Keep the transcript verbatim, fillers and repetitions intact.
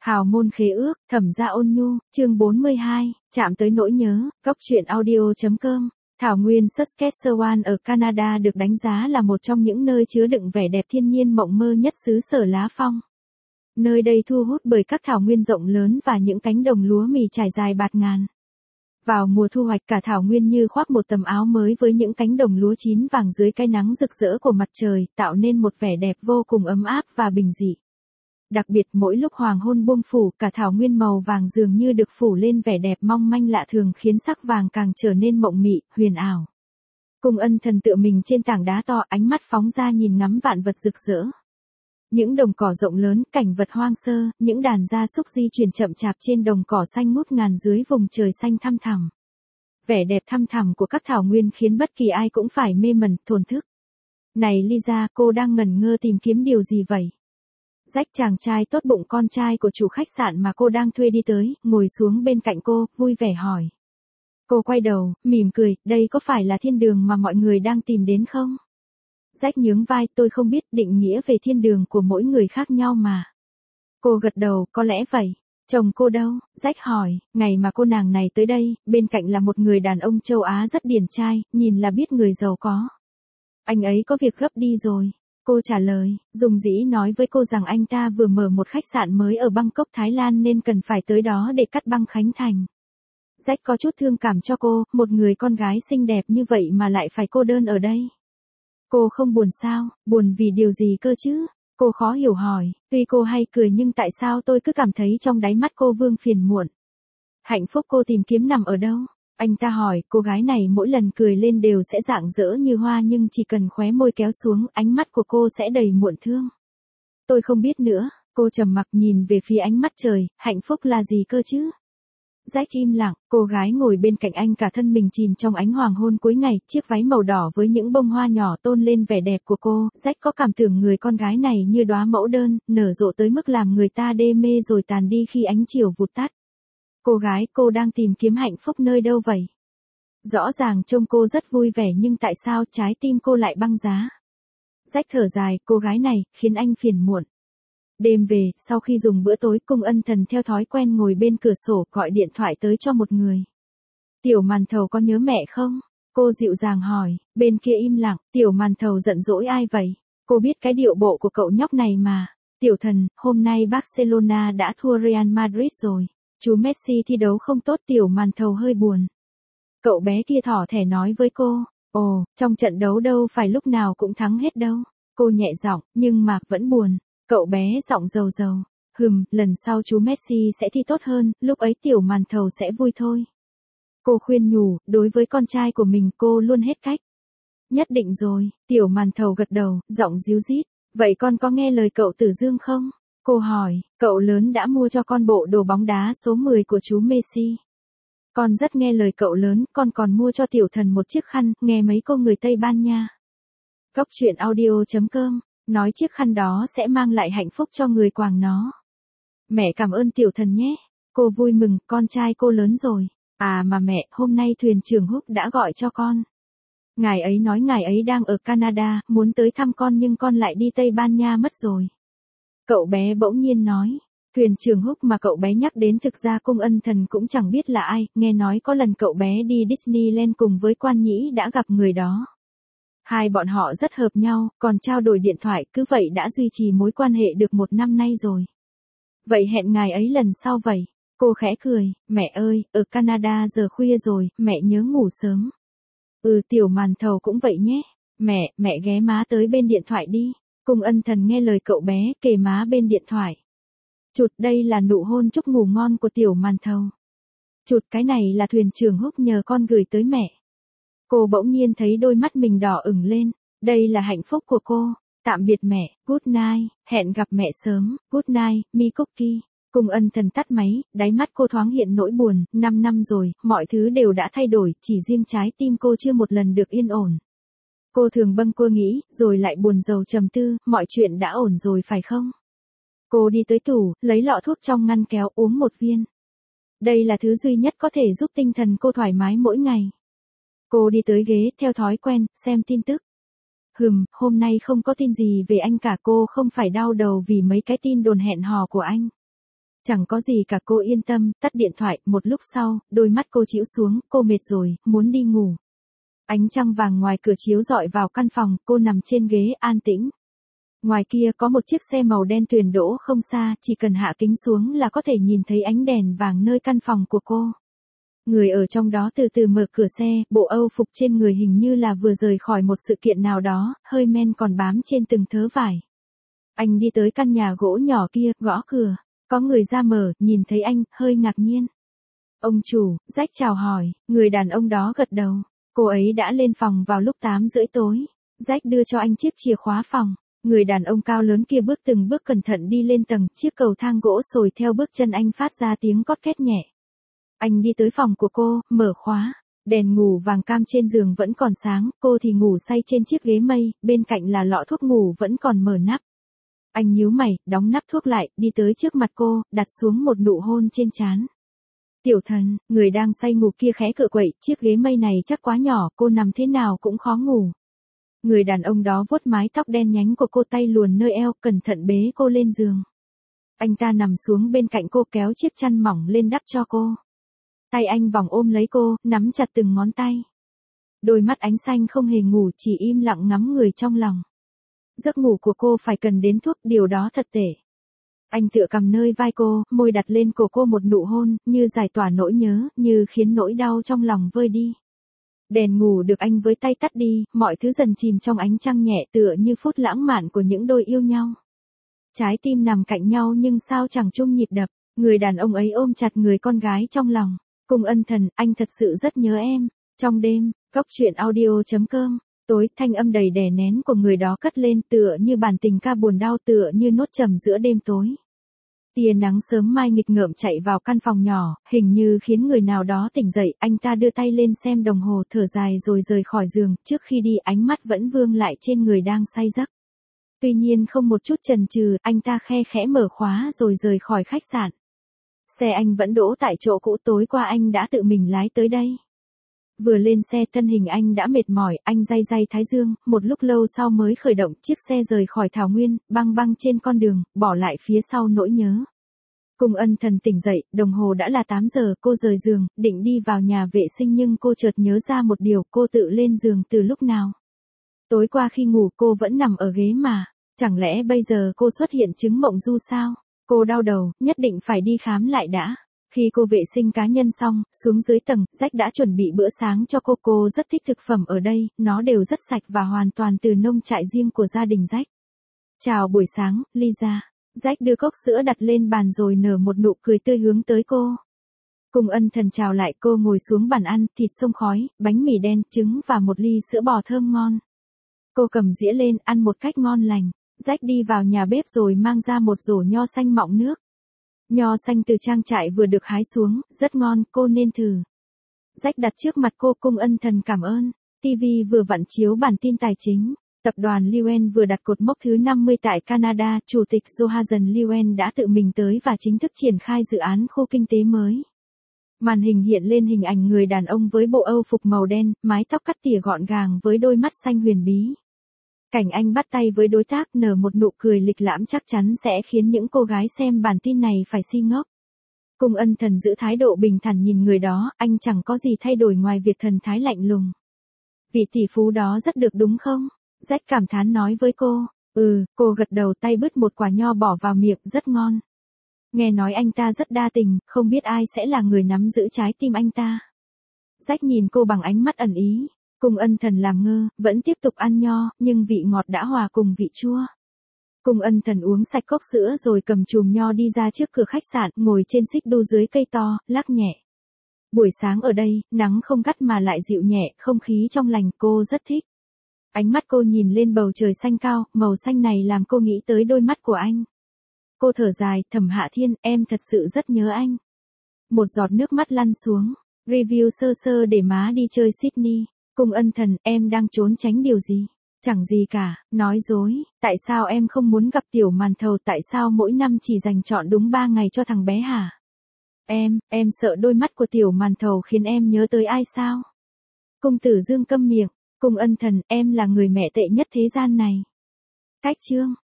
Hào môn khế ước, thẩm gia ôn nhu, chương bốn mươi hai, chạm tới nỗi nhớ, góc truyện audio.com. Thảo nguyên Saskatchewan ở Canada được đánh giá là một trong những nơi chứa đựng vẻ đẹp thiên nhiên mộng mơ nhất xứ sở lá phong. Nơi đây thu hút bởi các thảo nguyên rộng lớn và những cánh đồng lúa mì trải dài bạt ngàn. Vào mùa thu hoạch cả thảo nguyên như khoác một tấm áo mới với những cánh đồng lúa chín vàng dưới cái nắng rực rỡ của mặt trời, tạo nên một vẻ đẹp vô cùng ấm áp và bình dị. Đặc biệt mỗi lúc hoàng hôn buông phủ, cả thảo nguyên màu vàng dường như được phủ lên vẻ đẹp mong manh lạ thường, khiến sắc vàng càng trở nên mộng mị, huyền ảo. Cung Ân Thần tựa mình trên tảng đá to, ánh mắt phóng ra nhìn ngắm vạn vật rực rỡ. Những đồng cỏ rộng lớn, cảnh vật hoang sơ, những đàn gia súc di chuyển chậm chạp trên đồng cỏ xanh ngút ngàn dưới vùng trời xanh thăm thẳm. Vẻ đẹp thăm thẳm của các thảo nguyên khiến bất kỳ ai cũng phải mê mẩn, thổn thức. Này Lisa, cô đang ngẩn ngơ tìm kiếm điều gì vậy? Jack, chàng trai tốt bụng con trai của chủ khách sạn mà cô đang thuê đi tới, ngồi xuống bên cạnh cô, vui vẻ hỏi. Cô quay đầu, mỉm cười, đây có phải là thiên đường mà mọi người đang tìm đến không? Jack nhướng vai, tôi không biết, định nghĩa về thiên đường của mỗi người khác nhau mà. Cô gật đầu, có lẽ vậy. Chồng cô đâu? Jack hỏi, ngày mà cô nàng này tới đây, bên cạnh là một người đàn ông châu Á rất điển trai, nhìn là biết người giàu có. Anh ấy có việc gấp đi rồi. Cô trả lời, dùng dĩ nói với cô rằng anh ta vừa mở một khách sạn mới ở Bangkok, Thái Lan nên cần phải tới đó để cắt băng khánh thành. Jack có chút thương cảm cho cô, một người con gái xinh đẹp như vậy mà lại phải cô đơn ở đây. Cô không buồn sao? Buồn vì điều gì cơ chứ? Cô khó hiểu hỏi, tuy cô hay cười nhưng tại sao tôi cứ cảm thấy trong đáy mắt cô vương phiền muộn. Hạnh phúc cô tìm kiếm nằm ở đâu? Anh ta hỏi, cô gái này mỗi lần cười lên đều sẽ rạng rỡ như hoa, nhưng chỉ cần khóe môi kéo xuống, ánh mắt của cô sẽ đầy muộn thương. Tôi không biết nữa, cô trầm mặc nhìn về phía ánh mắt trời, hạnh phúc là gì cơ chứ? Jack im lặng, cô gái ngồi bên cạnh anh cả thân mình chìm trong ánh hoàng hôn cuối ngày, chiếc váy màu đỏ với những bông hoa nhỏ tôn lên vẻ đẹp của cô. Jack có cảm tưởng người con gái này như đóa mẫu đơn, nở rộ tới mức làm người ta đê mê rồi tàn đi khi ánh chiều vụt tắt. Cô gái, cô đang tìm kiếm hạnh phúc nơi đâu vậy? Rõ ràng trông cô rất vui vẻ nhưng tại sao trái tim cô lại băng giá? Jack thở dài, cô gái này, khiến anh phiền muộn. Đêm về, sau khi dùng bữa tối, Cung Ân Thần theo thói quen ngồi bên cửa sổ, gọi điện thoại tới cho một người. Tiểu Màn Thầu có nhớ mẹ không? Cô dịu dàng hỏi, bên kia im lặng, Tiểu Màn Thầu giận dỗi ai vậy? Cô biết cái điệu bộ của cậu nhóc này mà. Tiểu Thần, hôm nay Barcelona đã thua Real Madrid rồi. Chú Messi thi đấu không tốt. Tiểu Màn Thầu hơi buồn. Cậu bé kia thỏ thẻ nói với cô, ồ, trong trận đấu đâu phải lúc nào cũng thắng hết đâu. Cô nhẹ giọng, nhưng mà, vẫn buồn. Cậu bé giọng dầu dầu, hừm, lần sau chú Messi sẽ thi tốt hơn, lúc ấy Tiểu Màn Thầu sẽ vui thôi. Cô khuyên nhủ, đối với con trai của mình cô luôn hết cách. Nhất định rồi, Tiểu Màn Thầu gật đầu, giọng díu dít, vậy con có nghe lời cậu Tử Dương không? Cô hỏi, cậu lớn đã mua cho con bộ đồ bóng đá số mười của chú Messi. Con rất nghe lời cậu lớn, con còn mua cho Tiểu Thần một chiếc khăn, nghe mấy cô người Tây Ban Nha. Góc truyện audio.com, nói chiếc khăn đó sẽ mang lại hạnh phúc cho người quàng nó. Mẹ cảm ơn Tiểu Thần nhé. Cô vui mừng, con trai cô lớn rồi. À mà mẹ, hôm nay thuyền trưởng Húc đã gọi cho con. Ngài ấy nói ngài ấy đang ở Canada, muốn tới thăm con nhưng con lại đi Tây Ban Nha mất rồi. Cậu bé bỗng nhiên nói. Thuyền trưởng Húc mà cậu bé nhắc đến thực ra Cung Ân Thần cũng chẳng biết là ai, nghe nói có lần cậu bé đi Disneyland cùng với Quan Nhĩ đã gặp người đó. Hai bọn họ rất hợp nhau, còn trao đổi điện thoại, cứ vậy đã duy trì mối quan hệ được một năm nay rồi. Vậy hẹn ngài ấy lần sau vậy. Cô khẽ cười, mẹ ơi, ở Canada giờ khuya rồi, mẹ nhớ ngủ sớm. Ừ, Tiểu Màn Thầu cũng vậy nhé. Mẹ, mẹ ghé má tới bên điện thoại đi. Cung Ân Thần nghe lời cậu bé, kề má bên điện thoại. Chụt, đây là nụ hôn chúc ngủ ngon của Tiểu Màn Thầu. Chụt, cái này là thuyền trưởng Húc nhờ con gửi tới mẹ. Cô bỗng nhiên thấy đôi mắt mình đỏ ửng lên. Đây là hạnh phúc của cô. Tạm biệt mẹ, good night, hẹn gặp mẹ sớm, good night, mi cookie. Cung Ân Thần tắt máy, đáy mắt cô thoáng hiện nỗi buồn, năm năm rồi, mọi thứ đều đã thay đổi, chỉ riêng trái tim cô chưa một lần được yên ổn. Cô thường bâng quơ nghĩ, rồi lại buồn rầu trầm tư, mọi chuyện đã ổn rồi phải không? Cô đi tới tủ, lấy lọ thuốc trong ngăn kéo, uống một viên. Đây là thứ duy nhất có thể giúp tinh thần cô thoải mái mỗi ngày. Cô đi tới ghế, theo thói quen, xem tin tức. Hừm, hôm nay không có tin gì về anh cả, cô không phải đau đầu vì mấy cái tin đồn hẹn hò của anh. Chẳng có gì cả, cô yên tâm, tắt điện thoại, một lúc sau, đôi mắt cô chĩu xuống, cô mệt rồi, muốn đi ngủ. Ánh trăng vàng ngoài cửa chiếu rọi vào căn phòng, cô nằm trên ghế an tĩnh. Ngoài kia có một chiếc xe màu đen tuyền đỗ không xa, chỉ cần hạ kính xuống là có thể nhìn thấy ánh đèn vàng nơi căn phòng của cô. Người ở trong đó từ từ mở cửa xe, bộ âu phục trên người hình như là vừa rời khỏi một sự kiện nào đó, hơi men còn bám trên từng thớ vải. Anh đi tới căn nhà gỗ nhỏ kia, gõ cửa. Có người ra mở, nhìn thấy anh, hơi ngạc nhiên. Ông chủ, Jack chào hỏi, người đàn ông đó gật đầu. Cô ấy đã lên phòng vào lúc tám rưỡi tối. Jack đưa cho anh chiếc chìa khóa phòng. Người đàn ông cao lớn kia bước từng bước cẩn thận đi lên tầng, chiếc cầu thang gỗ sồi theo bước chân anh phát ra tiếng cót két nhẹ. Anh đi tới phòng của cô, mở khóa. Đèn ngủ vàng cam trên giường vẫn còn sáng, cô thì ngủ say trên chiếc ghế mây, bên cạnh là lọ thuốc ngủ vẫn còn mở nắp. Anh nhíu mày, đóng nắp thuốc lại, đi tới trước mặt cô, đặt xuống một nụ hôn trên trán. Tiểu thần, người đang say ngủ kia khẽ cựa quậy, chiếc ghế mây này chắc quá nhỏ, cô nằm thế nào cũng khó ngủ. Người đàn ông đó vuốt mái tóc đen nhánh của cô, tay luồn nơi eo, cẩn thận bế cô lên giường. Anh ta nằm xuống bên cạnh cô, kéo chiếc chăn mỏng lên đắp cho cô. Tay anh vòng ôm lấy cô, nắm chặt từng ngón tay. Đôi mắt ánh xanh không hề ngủ, chỉ im lặng ngắm người trong lòng. Giấc ngủ của cô phải cần đến thuốc, điều đó thật tệ. Anh tựa cầm nơi vai cô, môi đặt lên cổ cô một nụ hôn, như giải tỏa nỗi nhớ, như khiến nỗi đau trong lòng vơi đi. Đèn ngủ được anh với tay tắt đi, mọi thứ dần chìm trong ánh trăng nhẹ, tựa như phút lãng mạn của những đôi yêu nhau. Trái tim nằm cạnh nhau nhưng sao chẳng chung nhịp đập, người đàn ông ấy ôm chặt người con gái trong lòng. Cung Ân Thần, anh thật sự rất nhớ em. Trong đêm, Cốc truyện audio chấm com. Tối, thanh âm đầy đè nén của người đó cất lên, tựa như bản tình ca buồn đau, tựa như nốt trầm giữa đêm tối. Tia nắng sớm mai nghịch ngợm chạy vào căn phòng nhỏ, hình như khiến người nào đó tỉnh dậy. Anh ta đưa tay lên xem đồng hồ, thở dài rồi rời khỏi giường. Trước khi đi, ánh mắt vẫn vương lại trên người đang say giấc. Tuy nhiên không một chút chần chừ, anh ta khe khẽ mở khóa rồi rời khỏi khách sạn. Xe anh vẫn đỗ tại chỗ cũ, tối qua anh đã tự mình lái tới đây. Vừa lên xe thân hình anh đã mệt mỏi, anh day day thái dương, một lúc lâu sau mới khởi động, chiếc xe rời khỏi thảo nguyên, băng băng trên con đường, bỏ lại phía sau nỗi nhớ. Cung Ân Thần tỉnh dậy, đồng hồ đã là tám giờ, cô rời giường, định đi vào nhà vệ sinh nhưng cô chợt nhớ ra một điều, cô tự lên giường từ lúc nào. Tối qua khi ngủ cô vẫn nằm ở ghế mà, chẳng lẽ bây giờ cô xuất hiện chứng mộng du sao? Cô đau đầu, nhất định phải đi khám lại đã. Khi cô vệ sinh cá nhân xong, xuống dưới tầng, Jack đã chuẩn bị bữa sáng cho cô. Cô rất thích thực phẩm ở đây, nó đều rất sạch và hoàn toàn từ nông trại riêng của gia đình Jack. Chào buổi sáng, Lisa. Jack đưa cốc sữa đặt lên bàn rồi nở một nụ cười tươi hướng tới cô. Cung Ân Thần chào lại, cô ngồi xuống bàn ăn, thịt xông khói, bánh mì đen, trứng và một ly sữa bò thơm ngon. Cô cầm dĩa lên, ăn một cách ngon lành. Jack đi vào nhà bếp rồi mang ra một rổ nho xanh mọng nước. Nho xanh từ trang trại vừa được hái xuống, rất ngon, cô nên thử. Jack đặt trước mặt cô. Cung Ân Thần cảm ơn. ti vi vừa vặn chiếu bản tin tài chính. Tập đoàn Liuen vừa đặt cột mốc thứ năm mươi tại Canada, Chủ tịch Johansson Liuen đã tự mình tới và chính thức triển khai dự án khu kinh tế mới. Màn hình hiện lên hình ảnh người đàn ông với bộ âu phục màu đen, mái tóc cắt tỉa gọn gàng với đôi mắt xanh huyền bí. Cảnh anh bắt tay với đối tác, nở một nụ cười lịch lãm chắc chắn sẽ khiến những cô gái xem bản tin này phải si ngốc. Cung Ân Thần giữ thái độ bình thản nhìn người đó, anh chẳng có gì thay đổi ngoài việc thần thái lạnh lùng. Vị tỷ phú đó rất được đúng không? Jack cảm thán nói với cô. Ừ, cô gật đầu, tay bứt một quả nho bỏ vào miệng, rất ngon. Nghe nói anh ta rất đa tình, không biết ai sẽ là người nắm giữ trái tim anh ta. Jack nhìn cô bằng ánh mắt ẩn ý. Cung Ân Thần làm ngơ, vẫn tiếp tục ăn nho, nhưng vị ngọt đã hòa cùng vị chua. Cung Ân Thần uống sạch cốc sữa rồi cầm chùm nho đi ra trước cửa khách sạn, ngồi trên xích đu dưới cây to, lắc nhẹ. Buổi sáng ở đây, nắng không gắt mà lại dịu nhẹ, không khí trong lành, cô rất thích. Ánh mắt cô nhìn lên bầu trời xanh cao, màu xanh này làm cô nghĩ tới đôi mắt của anh. Cô thở dài, Thẩm Hạ Thiên, em thật sự rất nhớ anh. Một giọt nước mắt lăn xuống. Review sơ sơ để má đi chơi Sydney. Cung Ân Thần, em đang trốn tránh điều gì? Chẳng gì cả, nói dối, tại sao em không muốn gặp tiểu màn thầu, tại sao mỗi năm chỉ dành chọn đúng ba ngày cho thằng bé hả? Em, em sợ đôi mắt của tiểu màn thầu khiến em nhớ tới ai sao? Cung Tử Dương câm miệng. Cung Ân Thần, em là người mẹ tệ nhất thế gian này. Cách chương.